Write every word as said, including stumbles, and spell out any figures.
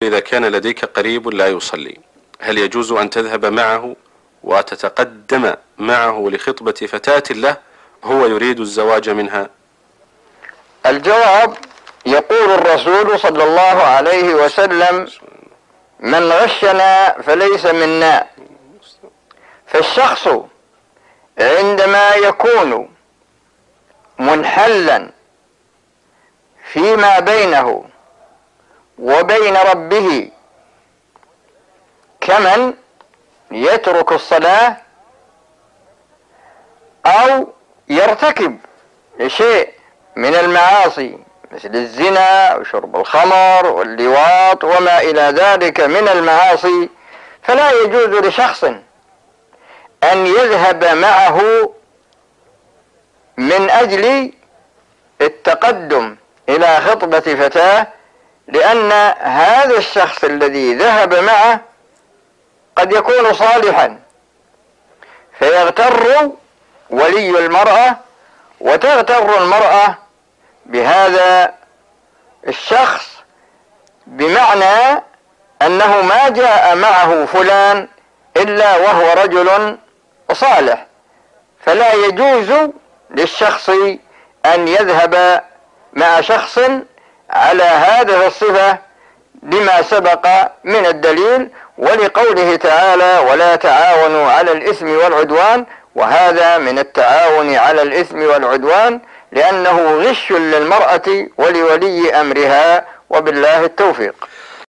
إذا كان لديك قريب لا يصلي، هل يجوز أن تذهب معه وتتقدم معه لخطبة فتاة له هو يريد الزواج منها؟ الجواب: يقول الرسول صلى الله عليه وسلم: من غشنا فليس منا. فالشخص عندما يكون منحلا فيما بينه وبين ربه كمن يترك الصلاة أو يرتكب شيء من المعاصي مثل الزنا وشرب الخمر واللواط وما إلى ذلك من المعاصي، فلا يجوز لشخص أن يذهب معه من أجل التقدم إلى خطبة فتاة، لأن هذا الشخص الذي ذهب معه قد يكون صالحا، فيغتر ولي المرأة وتغتر المرأة بهذا الشخص، بمعنى أنه ما جاء معه فلان إلا وهو رجل صالح، فلا يجوز للشخص أن يذهب مع شخص على هذه الصفة لما سبق من الدليل، ولقوله تعالى: ولا تعاونوا على الإثم والعدوان، وهذا من التعاون على الإثم والعدوان لأنه غش للمرأة ولولي أمرها، وبالله التوفيق.